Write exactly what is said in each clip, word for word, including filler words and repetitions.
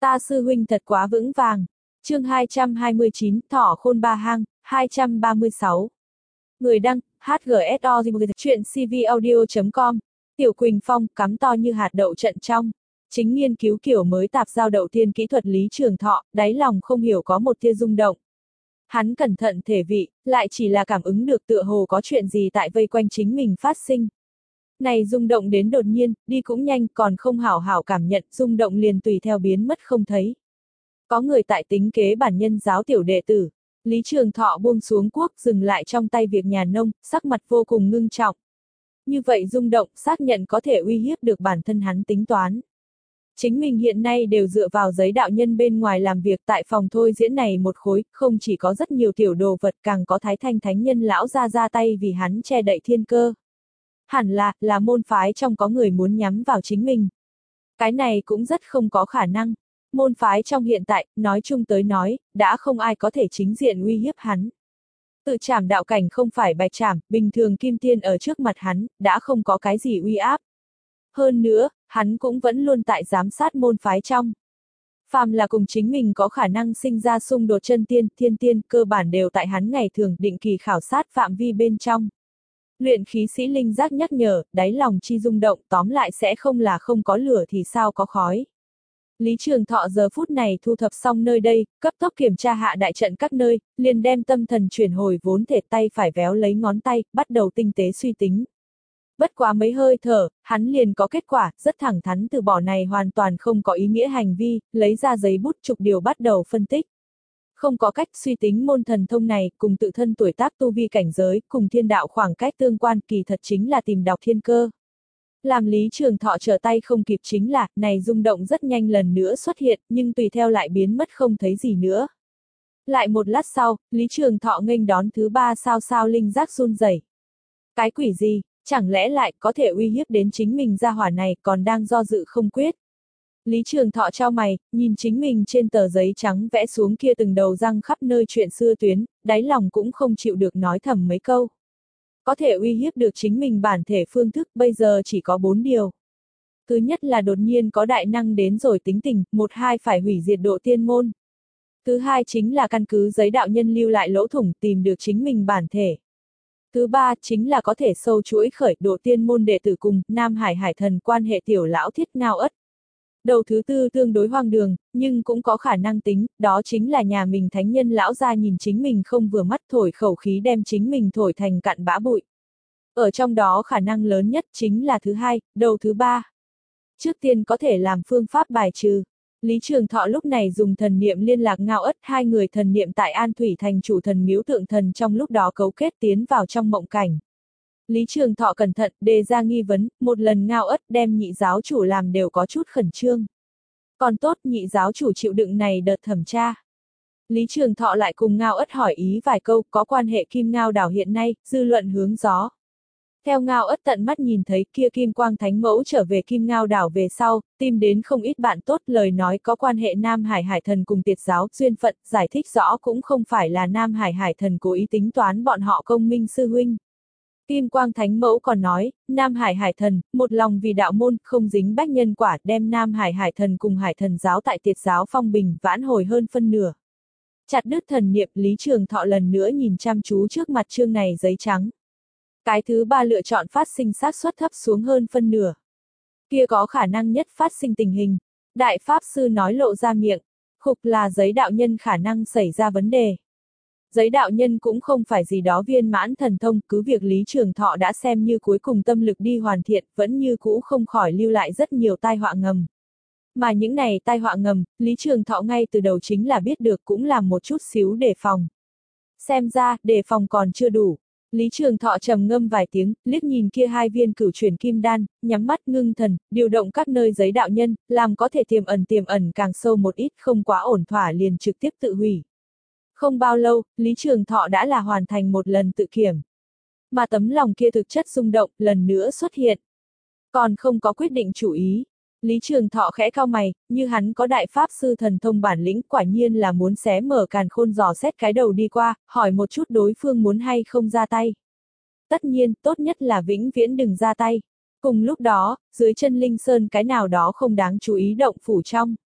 Ta sư huynh thật quá vững vàng. Chương hai trăm hai mươi chín, Thỏ Khôn Ba Hang, hai trăm ba mươi sáu. Người đăng, hát giê ét o chuyện c v audio chấm com. Tiểu Quỳnh Phong, cắm to như hạt đậu trận trong. Chính nghiên cứu kiểu mới tạp giao đầu tiên kỹ thuật Lý Trường Thọ, đáy lòng không hiểu có một tia rung động. Hắn cẩn thận thể vị, lại chỉ là cảm ứng được tựa hồ có chuyện gì tại vây quanh chính mình phát sinh. Này rung động đến đột nhiên, đi cũng nhanh, còn không hảo hảo cảm nhận, rung động liền tùy theo biến mất không thấy. Có người tại tính kế bản nhân giáo tiểu đệ tử. Lý Trường Thọ buông xuống cuốc, dừng lại trong tay việc nhà nông, sắc mặt vô cùng ngưng trọng. Như vậy rung động, xác nhận có thể uy hiếp được bản thân hắn tính toán. Chính mình hiện nay đều dựa vào giấy đạo nhân bên ngoài làm việc tại phòng thôi diễn này một khối, không chỉ có rất nhiều tiểu đồ vật, càng có Thái Thanh Thánh Nhân lão ra ra tay vì hắn che đậy thiên cơ. Hẳn là, là môn phái trong có người muốn nhắm vào chính mình. Cái này cũng rất không có khả năng. Môn phái trong hiện tại, nói chung tới nói, đã không ai có thể chính diện uy hiếp hắn. Tự trảm đạo cảnh không phải bạch trảm, bình thường kim tiên ở trước mặt hắn, đã không có cái gì uy áp. Hơn nữa, hắn cũng vẫn luôn tại giám sát môn phái trong. Phàm là cùng chính mình có khả năng sinh ra xung đột chân tiên, thiên tiên, cơ bản đều tại hắn ngày thường định kỳ khảo sát phạm vi bên trong. Luyện khí sĩ linh giác nhắc nhở, đáy lòng chi rung động, tóm lại sẽ không là không có lửa thì sao có khói. Lý Trường Thọ giờ phút này thu thập xong nơi đây, cấp tốc kiểm tra hạ đại trận các nơi, liền đem tâm thần chuyển hồi vốn thể, tay phải véo lấy ngón tay, bắt đầu tinh tế suy tính. Bất quá mấy hơi thở, hắn liền có kết quả, rất thẳng thắn từ bỏ này hoàn toàn không có ý nghĩa hành vi, lấy ra giấy bút chục điều bắt đầu phân tích. Không có cách suy tính môn thần thông này, cùng tự thân tuổi tác tu vi cảnh giới, cùng thiên đạo khoảng cách tương quan, kỳ thật chính là tìm đọc thiên cơ. Làm Lý Trường Thọ trở tay không kịp chính là, này rung động rất nhanh lần nữa xuất hiện, nhưng tùy theo lại biến mất không thấy gì nữa. Lại một lát sau, Lý Trường Thọ nghênh đón thứ ba sao sao linh giác run rẩy. Cái quỷ gì, chẳng lẽ lại có thể uy hiếp đến chính mình gia hỏa này còn đang do dự không quyết. Lý Trường Thọ chau mày, nhìn chính mình trên tờ giấy trắng vẽ xuống kia từng đầu răng khắp nơi chuyện xưa tuyến, đáy lòng cũng không chịu được nói thầm mấy câu. Có thể uy hiếp được chính mình bản thể phương thức bây giờ chỉ có bốn điều. Thứ nhất là đột nhiên có đại năng đến rồi tính tình, một hai phải hủy diệt độ tiên môn. Thứ hai chính là căn cứ giấy đạo nhân lưu lại lỗ thủng tìm được chính mình bản thể. Thứ ba chính là có thể sâu chuỗi khởi độ tiên môn đệ tử cùng Nam Hải Hải Thần quan hệ tiểu lão thiết ngao ất. Đầu thứ tư tương đối hoang đường, nhưng cũng có khả năng tính, đó chính là nhà mình thánh nhân lão ra nhìn chính mình không vừa mắt thổi khẩu khí đem chính mình thổi thành cặn bã bụi. Ở trong đó khả năng lớn nhất chính là thứ hai, đầu thứ ba. Trước tiên có thể làm phương pháp bài trừ. Lý Trường Thọ lúc này dùng thần niệm liên lạc ngao ất, hai người thần niệm tại An Thủy thành chủ thần miếu tượng thần trong lúc đó cấu kết tiến vào trong mộng cảnh. Lý Trường Thọ cẩn thận đề ra nghi vấn, một lần ngao ất đem nhị giáo chủ làm đều có chút khẩn trương. Còn tốt nhị giáo chủ chịu đựng này đợt thẩm tra. Lý Trường Thọ lại cùng ngao ất hỏi ý vài câu có quan hệ Kim Ngao đảo hiện nay, dư luận hướng gió. Theo ngao ất tận mắt nhìn thấy kia Kim Quang Thánh Mẫu trở về Kim Ngao đảo về sau, tìm đến không ít bạn tốt lời nói có quan hệ Nam Hải Hải Thần cùng Tiệt giáo, duyên phận, giải thích rõ cũng không phải là Nam Hải Hải Thần cố ý tính toán bọn họ công minh sư huynh. Kim Quang Thánh Mẫu còn nói, Nam Hải Hải Thần, một lòng vì đạo môn, không dính bách nhân quả, đem Nam Hải Hải Thần cùng Hải Thần giáo tại Tiệt giáo phong bình, vãn hồi hơn phân nửa. Chặt đứt thần niệm, Lý Trường Thọ lần nữa nhìn chăm chú trước mặt chương này giấy trắng. Cái thứ ba lựa chọn phát sinh xác suất thấp xuống hơn phân nửa. Kia có khả năng nhất phát sinh tình hình. Đại Pháp Sư nói lộ ra miệng, khục là giấy đạo nhân khả năng xảy ra vấn đề. Giấy đạo nhân cũng không phải gì đó viên mãn thần thông, cứ việc Lý Trường Thọ đã xem như cuối cùng tâm lực đi hoàn thiện, vẫn như cũ không khỏi lưu lại rất nhiều tai họa ngầm. Mà những này tai họa ngầm, Lý Trường Thọ ngay từ đầu chính là biết được cũng làm một chút xíu đề phòng. Xem ra, đề phòng còn chưa đủ. Lý Trường Thọ trầm ngâm vài tiếng, liếc nhìn kia hai viên cửu chuyển kim đan, nhắm mắt ngưng thần, điều động các nơi giấy đạo nhân, làm có thể tiềm ẩn tiềm ẩn càng sâu một ít, không quá ổn thỏa liền trực tiếp tự hủy. Không bao lâu, Lý Trường Thọ đã là hoàn thành một lần tự kiểm. Mà tấm lòng kia thực chất rung động, lần nữa xuất hiện. Còn không có quyết định chủ ý. Lý Trường Thọ khẽ cau mày, như hắn có đại pháp sư thần thông bản lĩnh, quả nhiên là muốn xé mở càn khôn dò xét cái đầu đi qua, hỏi một chút đối phương muốn hay không ra tay. Tất nhiên, tốt nhất là vĩnh viễn đừng ra tay. Cùng lúc đó, dưới chân Linh Sơn cái nào đó không đáng chú ý động phủ trong.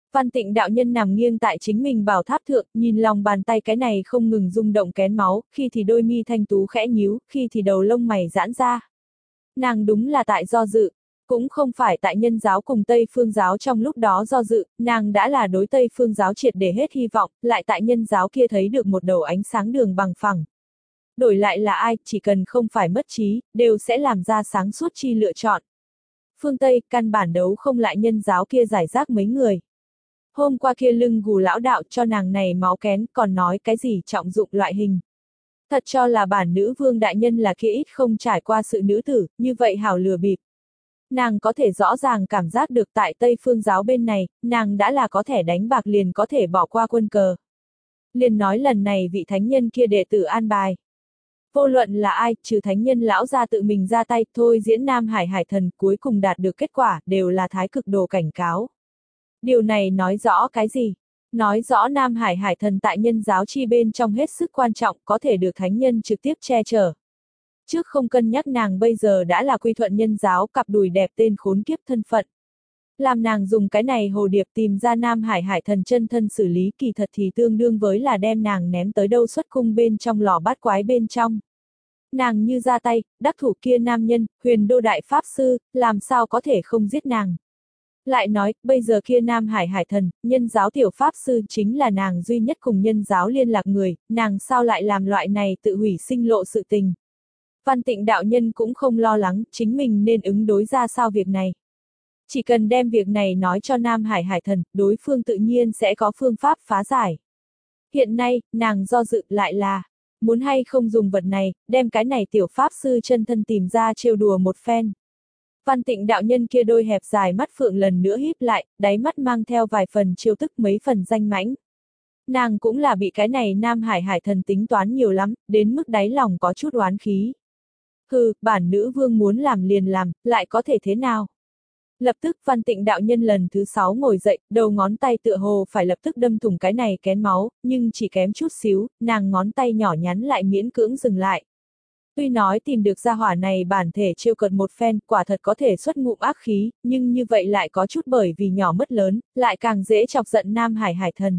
Văn Tịnh đạo nhân nằm nghiêng tại chính mình bảo tháp thượng, nhìn lòng bàn tay cái này không ngừng rung động kén máu, khi thì đôi mi thanh tú khẽ nhíu, khi thì đầu lông mày giãn ra. Nàng đúng là tại do dự, cũng không phải tại nhân giáo cùng Tây Phương giáo trong lúc đó do dự, nàng đã là đối Tây Phương giáo triệt để hết hy vọng, lại tại nhân giáo kia thấy được một đầu ánh sáng đường bằng phẳng. Đổi lại là ai, chỉ cần không phải mất trí, đều sẽ làm ra sáng suốt chi lựa chọn. Phương Tây, căn bản đấu không lại nhân giáo kia giải rác mấy người. Hôm qua kia lưng gù lão đạo cho nàng này máu kén, còn nói cái gì trọng dụng loại hình. Thật cho là bản nữ vương đại nhân là kia ít không trải qua sự nữ tử, như vậy hảo lừa bịp. Nàng có thể rõ ràng cảm giác được tại Tây Phương giáo bên này, nàng đã là có thể đánh bạc liền có thể bỏ qua quân cờ. Liền nói lần này vị thánh nhân kia đệ tử an bài. Vô luận là ai, trừ thánh nhân lão ra tự mình ra tay, thôi diễn Nam Hải Hải Thần cuối cùng đạt được kết quả, đều là thái cực đồ cảnh cáo. Điều này nói rõ cái gì? Nói rõ Nam Hải Hải Thần tại nhân giáo chi bên trong hết sức quan trọng, có thể được thánh nhân trực tiếp che chở. Trước không cân nhắc nàng bây giờ đã là quy thuận nhân giáo cặp đùi đẹp tên khốn kiếp thân phận. Làm nàng dùng cái này hồ điệp tìm ra Nam Hải Hải Thần chân thân xử lý, kỳ thật thì tương đương với là đem nàng ném tới đâu xuất cung bên trong lò bát quái bên trong. Nàng như ra tay, đắc thủ kia nam nhân, huyền đô đại pháp sư, làm sao có thể không giết nàng. Lại nói, bây giờ kia Nam Hải Hải Thần, nhân giáo tiểu pháp sư chính là nàng duy nhất cùng nhân giáo liên lạc người, nàng sao lại làm loại này tự hủy sinh lộ sự tình. Văn Tịnh đạo nhân cũng không lo lắng, chính mình nên ứng đối ra sao việc này. Chỉ cần đem việc này nói cho Nam Hải Hải Thần, đối phương tự nhiên sẽ có phương pháp phá giải. Hiện nay, nàng do dự lại là, muốn hay không dùng vật này, đem cái này tiểu pháp sư chân thân tìm ra trêu đùa một phen. Văn Tịnh đạo nhân kia đôi hẹp dài mắt phượng lần nữa híp lại, đáy mắt mang theo vài phần chiêu tức mấy phần danh mãnh. Nàng cũng là bị cái này Nam Hải Hải Thần tính toán nhiều lắm, đến mức đáy lòng có chút oán khí. Hừ, bản nữ vương muốn làm liền làm, lại có thể thế nào? Lập tức Văn Tịnh đạo nhân lần thứ sáu ngồi dậy, đầu ngón tay tựa hồ phải lập tức đâm thủng cái này kén máu, nhưng chỉ kém chút xíu, nàng ngón tay nhỏ nhắn lại miễn cưỡng dừng lại. Tuy nói tìm được gia hỏa này bản thể trêu cợt một phen, quả thật có thể xuất ngụm ác khí, nhưng như vậy lại có chút bởi vì nhỏ mất lớn, lại càng dễ chọc giận Nam Hải Hải Thần.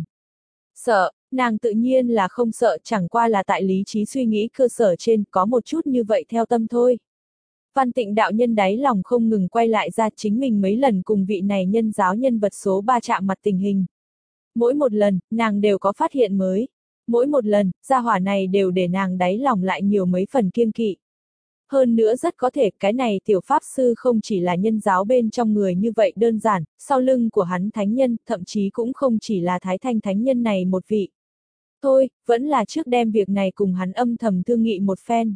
Sợ, nàng tự nhiên là không sợ, chẳng qua là tại lý trí suy nghĩ cơ sở trên, có một chút như vậy theo tâm thôi. Văn Tịnh đạo nhân đáy lòng không ngừng quay lại ra chính mình mấy lần cùng vị này nhân giáo nhân vật số ba chạm mặt tình hình. Mỗi một lần, nàng đều có phát hiện mới. Mỗi một lần, gia hỏa này đều để nàng đáy lòng lại nhiều mấy phần kiêng kỵ. Hơn nữa rất có thể cái này tiểu pháp sư không chỉ là nhân giáo bên trong người như vậy đơn giản, sau lưng của hắn thánh nhân, thậm chí cũng không chỉ là Thái Thanh thánh nhân này một vị. Thôi, vẫn là trước đem việc này cùng hắn âm thầm thương nghị một phen.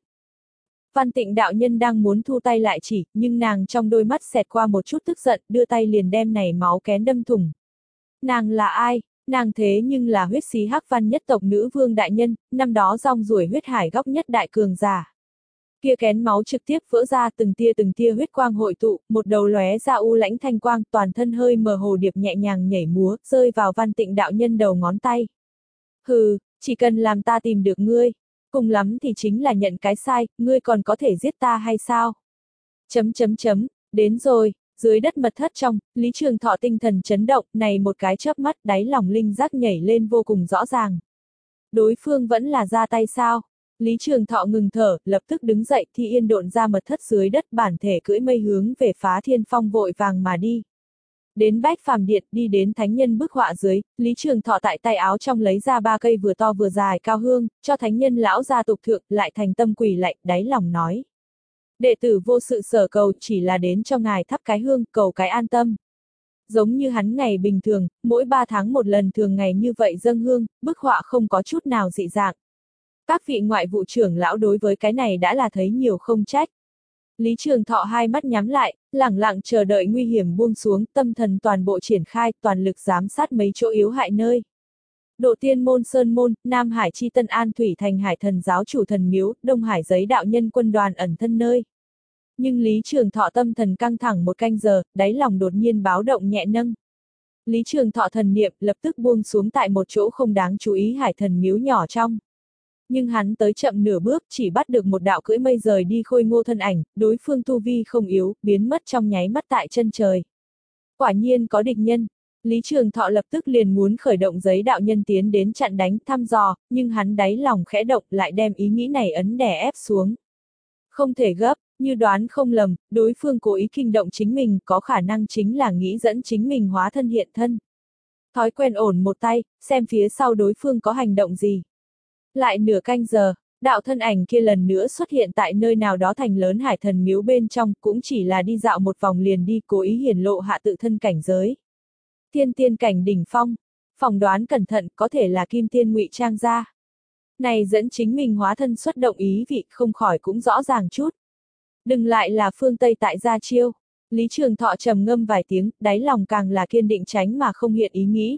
Văn Tịnh đạo nhân đang muốn thu tay lại chỉ, nhưng nàng trong đôi mắt xẹt qua một chút tức giận, đưa tay liền đem này máu kén đâm thủng. Nàng là ai? Nàng thế nhưng là huyết xí hắc văn nhất tộc nữ vương đại nhân, năm đó rong ruổi huyết hải góc nhất đại cường giả. Kia kén máu trực tiếp vỡ ra từng tia từng tia huyết quang hội tụ, một đầu lóe ra u lãnh thanh quang, toàn thân hơi mờ hồ điệp nhẹ nhàng nhảy múa, rơi vào Văn Tịnh đạo nhân đầu ngón tay. Hừ, chỉ cần làm ta tìm được ngươi, cùng lắm thì chính là nhận cái sai, ngươi còn có thể giết ta hay sao? Chấm chấm chấm, đến rồi. Dưới đất mật thất trong, Lý Trường Thọ tinh thần chấn động, này một cái chớp mắt, đáy lòng linh giác nhảy lên vô cùng rõ ràng. Đối phương vẫn là ra tay sao? Lý Trường Thọ ngừng thở, lập tức đứng dậy, Thi Yên độn ra mật thất dưới đất, bản thể cưỡi mây hướng về Phá Thiên Phong vội vàng mà đi. Đến Bách Phàm Điện, đi đến thánh nhân bức họa dưới, Lý Trường Thọ tại tay áo trong lấy ra ba cây vừa to vừa dài cao hương, cho thánh nhân lão gia tục thượng, lại thành tâm quỳ lạy, đáy lòng nói. Đệ tử vô sự sở cầu chỉ là đến cho ngài thắp cái hương, cầu cái an tâm. Giống như hắn ngày bình thường, mỗi ba tháng một lần thường ngày như vậy dâng hương, bức họa không có chút nào dị dạng. Các vị ngoại vụ trưởng lão đối với cái này đã là thấy nhiều không trách. Lý Trường Thọ hai mắt nhắm lại, lẳng lặng chờ đợi nguy hiểm buông xuống, tâm thần toàn bộ triển khai, toàn lực giám sát mấy chỗ yếu hại nơi. Độ Tiên Môn Sơn Môn, Nam Hải Chi Tân An Thủy Thành Hải Thần giáo chủ thần miếu, Đông Hải Giấy đạo nhân quân đoàn ẩn thân nơi. Nhưng Lý Trường Thọ tâm thần căng thẳng một canh giờ, đáy lòng đột nhiên báo động nhẹ nâng. Lý Trường Thọ thần niệm lập tức buông xuống tại một chỗ không đáng chú ý Hải Thần miếu nhỏ trong. Nhưng hắn tới chậm nửa bước, chỉ bắt được một đạo cưỡi mây rời đi khôi ngô thân ảnh, đối phương tu vi không yếu, biến mất trong nháy mắt tại chân trời. Quả nhiên có địch nhân. Lý Trường Thọ lập tức liền muốn khởi động giấy đạo nhân tiến đến chặn đánh thăm dò, nhưng hắn đáy lòng khẽ động lại đem ý nghĩ này ấn đè ép xuống. Không thể gấp, như đoán không lầm, đối phương cố ý kinh động chính mình, có khả năng chính là nghĩ dẫn chính mình hóa thân hiện thân. Thói quen ổn một tay, xem phía sau đối phương có hành động gì. Lại nửa canh giờ, đạo thân ảnh kia lần nữa xuất hiện tại nơi nào đó thành lớn hải thần miếu bên trong, cũng chỉ là đi dạo một vòng liền đi, cố ý hiển lộ hạ tự thân cảnh giới. Thiên tiên cảnh đỉnh phong, phỏng đoán cẩn thận có thể là kim tiên ngụy trang ra. Này dẫn chính mình hóa thân xuất động ý vị không khỏi cũng rõ ràng chút. Đừng lại là phương Tây tại gia chiêu. Lý Trường Thọ trầm ngâm vài tiếng, đáy lòng càng là kiên định tránh mà không hiện ý nghĩ.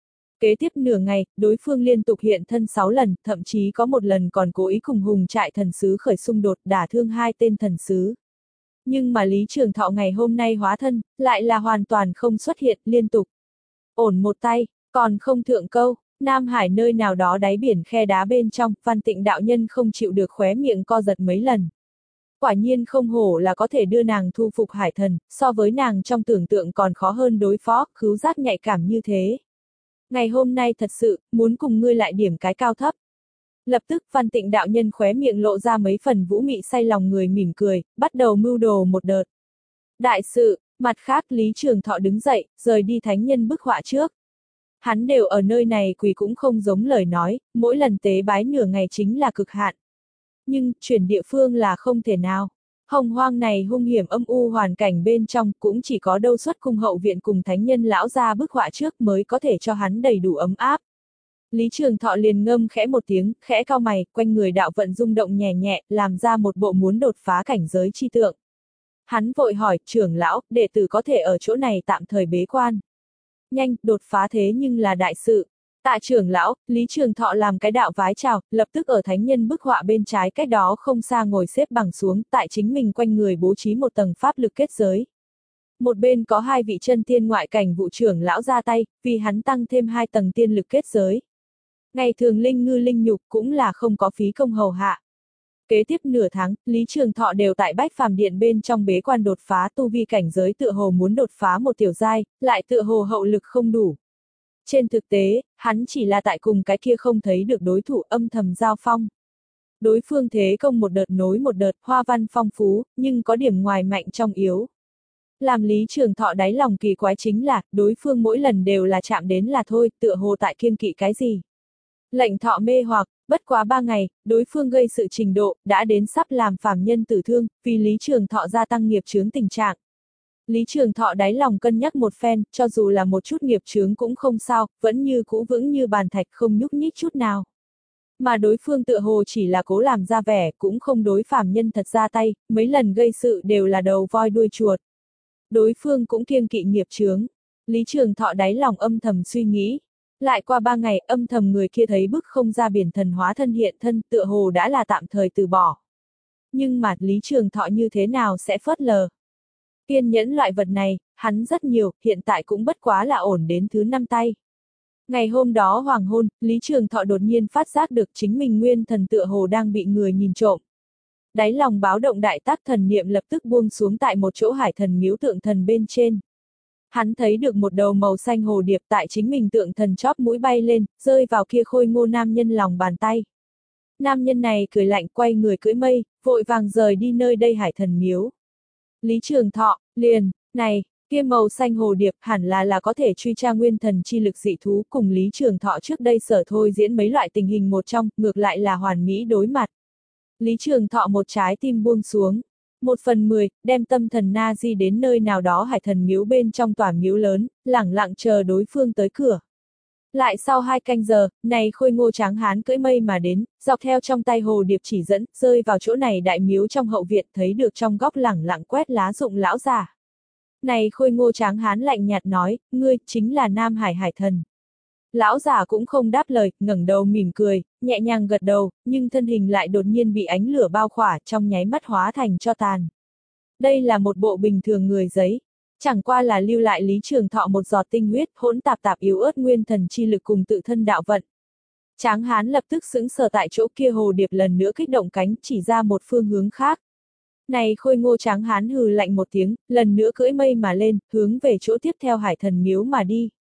Kế tiếp nửa ngày, đối phương liên tục hiện thân sáu lần, thậm chí có một lần còn cố ý cùng hùng trại thần sứ khởi xung đột đả thương hai tên thần sứ. Nhưng mà Lý Trường Thọ ngày hôm nay hóa thân, lại là hoàn toàn không xuất hiện liên tục. Ổn một tay, còn không thượng câu, Nam Hải nơi nào đó đáy biển khe đá bên trong, Văn Tịnh đạo nhân không chịu được khóe miệng co giật mấy lần. Quả nhiên không hổ là có thể đưa nàng thu phục hải thần, so với nàng trong tưởng tượng còn khó hơn đối phó, khứu giác nhạy cảm như thế. Ngày hôm nay thật sự, muốn cùng ngươi lại điểm cái cao thấp. Lập tức Văn Tịnh đạo nhân khóe miệng lộ ra mấy phần vũ mị say lòng người mỉm cười, bắt đầu mưu đồ một đợt. Đại sự, mặt khác Lý Trường Thọ đứng dậy, rời đi thánh nhân bức họa trước. Hắn đều ở nơi này quỳ cũng không giống lời nói, mỗi lần tế bái nửa ngày chính là cực hạn. Nhưng, chuyển địa phương là không thể nào. Hồng hoang này hung hiểm âm u hoàn cảnh bên trong cũng chỉ có đâu xuất cung hậu viện cùng thánh nhân lão ra bức họa trước mới có thể cho hắn đầy đủ ấm áp. Lý Trường Thọ liền ngâm khẽ một tiếng, khẽ cau mày, quanh người đạo vận rung động nhẹ nhẹ, làm ra một bộ muốn đột phá cảnh giới chi tượng. Hắn vội hỏi, trưởng lão, đệ tử có thể ở chỗ này tạm thời bế quan. Nhanh, đột phá thế nhưng là đại sự. Tạ trưởng lão, Lý Trường Thọ làm cái đạo vái chào, lập tức ở thánh nhân bức họa bên trái cách đó không xa ngồi xếp bằng xuống, tại chính mình quanh người bố trí một tầng pháp lực kết giới. Một bên có hai vị chân tiên ngoại cảnh vụ trưởng lão ra tay, vì hắn tăng thêm hai tầng tiên lực kết giới. Ngày thường linh ngư linh nhục cũng là không có phí công hầu hạ. Kế tiếp nửa tháng, Lý Trường Thọ đều tại Bách Phàm Điện bên trong bế quan đột phá tu vi cảnh giới, tựa hồ muốn đột phá một tiểu giai, lại tựa hồ hậu lực không đủ. Trên thực tế, hắn chỉ là tại cùng cái kia không thấy được đối thủ âm thầm giao phong. Đối phương thế công một đợt nối một đợt, hoa văn phong phú, nhưng có điểm ngoài mạnh trong yếu. Làm Lý Trường Thọ đáy lòng kỳ quái chính là, đối phương mỗi lần đều là chạm đến là thôi, tựa hồ tại kiêng kỵ cái gì. Lệnh Thọ mê hoặc, bất quá ba ngày, đối phương gây sự trình độ, đã đến sắp làm phàm nhân tử thương, vì Lý Trường Thọ gia tăng nghiệp chướng tình trạng. Lý Trường Thọ đáy lòng cân nhắc một phen, cho dù là một chút nghiệp chướng cũng không sao, vẫn như cũ vững như bàn thạch không nhúc nhích chút nào. Mà đối phương tựa hồ chỉ là cố làm ra vẻ, cũng không đối phàm nhân thật ra tay, mấy lần gây sự đều là đầu voi đuôi chuột. Đối phương cũng kiêng kỵ nghiệp chướng. Lý Trường Thọ đáy lòng âm thầm suy nghĩ. Lại qua ba ngày, âm thầm người kia thấy bức không ra biển thần hóa thân hiện thân, tựa hồ đã là tạm thời từ bỏ. Nhưng mà, Lý Trường Thọ như thế nào sẽ phớt lờ? Kiên nhẫn loại vật này, hắn rất nhiều, hiện tại cũng bất quá là ổn đến thứ năm tay. Ngày hôm đó hoàng hôn, Lý Trường Thọ đột nhiên phát giác được chính mình nguyên thần tựa hồ đang bị người nhìn trộm. Đáy lòng báo động đại tác thần niệm lập tức buông xuống tại một chỗ hải thần miếu tượng thần bên trên. Hắn thấy được một đầu màu xanh hồ điệp tại chính mình tượng thần chóp mũi bay lên, rơi vào kia khôi ngô nam nhân lòng bàn tay. Nam nhân này cười lạnh quay người cưỡi mây, vội vàng rời đi nơi đây hải thần miếu. Lý Trường Thọ, liền, này, kia màu xanh hồ điệp hẳn là là có thể truy tra nguyên thần chi lực dị thú, cùng Lý Trường Thọ trước đây sở thôi diễn mấy loại tình hình một trong, ngược lại là hoàn mỹ đối mặt. Lý Trường Thọ một trái tim buông xuống. Một phần mười, đem tâm thần na di đến nơi nào đó hải thần miếu bên trong tòa miếu lớn, lẳng lặng chờ đối phương tới cửa. Lại sau hai canh giờ, này khôi ngô tráng hán cưỡi mây mà đến, dọc theo trong tay hồ điệp chỉ dẫn, rơi vào chỗ này đại miếu trong hậu viện, thấy được trong góc lẳng lặng quét lá rụng lão già. Này khôi ngô tráng hán lạnh nhạt nói, ngươi chính là Nam Hải hải thần. Lão già cũng không đáp lời, ngẩng đầu mỉm cười, nhẹ nhàng gật đầu, nhưng thân hình lại đột nhiên bị ánh lửa bao khỏa, trong nháy mắt hóa thành tro tàn. Đây là một bộ bình thường người giấy, chẳng qua là lưu lại Lý Trường Thọ một giọt tinh huyết, hỗn tạp tạp yếu ớt nguyên thần chi lực cùng tự thân đạo vận. Tráng hán lập tức sững sờ tại chỗ kia, hồ điệp lần nữa kích động cánh, chỉ ra một phương hướng khác. Này khôi ngô tráng hán hừ lạnh một tiếng, lần nữa cưỡi mây mà lên, hướng về chỗ tiếp theo hải thần miếu mà đi.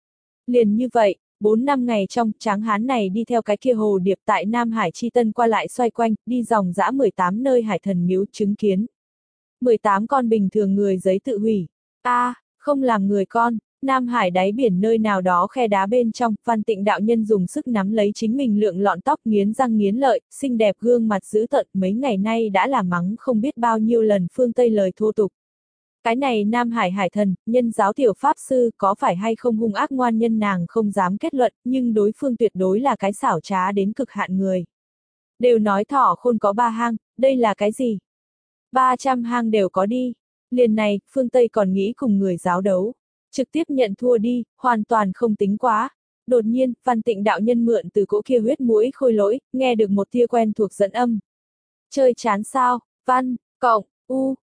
Liền như vậy, bốn năm ngày trong, tráng hán này đi theo cái kia hồ điệp tại Nam Hải Chi Tân qua lại xoay quanh, đi dòng dã mười tám nơi hải thần miếu chứng kiến. mười tám con bình thường người giấy tự hủy. a à, không làm người con, Nam Hải đáy biển nơi nào đó khe đá bên trong, Văn Tịnh đạo nhân dùng sức nắm lấy chính mình lượng lọn tóc nghiến răng nghiến lợi, xinh đẹp gương mặt dữ tợn, mấy ngày nay đã là mắng không biết bao nhiêu lần phương Tây lời thô tục. Cái này Nam Hải hải thần, nhân giáo tiểu pháp sư, có phải hay không hung ác ngoan nhân nàng không dám kết luận, nhưng đối phương tuyệt đối là cái xảo trá đến cực hạn người. Đều nói thỏ khôn có ba hang, đây là cái gì? ba trăm hang đều có đi. Liền này, phương Tây còn nghĩ cùng người giáo đấu. Trực tiếp nhận thua đi, hoàn toàn không tính quá. Đột nhiên, Văn Tịnh đạo nhân mượn từ cỗ kia huyết mũi khôi lỗi, nghe được một tia quen thuộc dẫn âm. Chơi chán sao, Văn, cộng, U,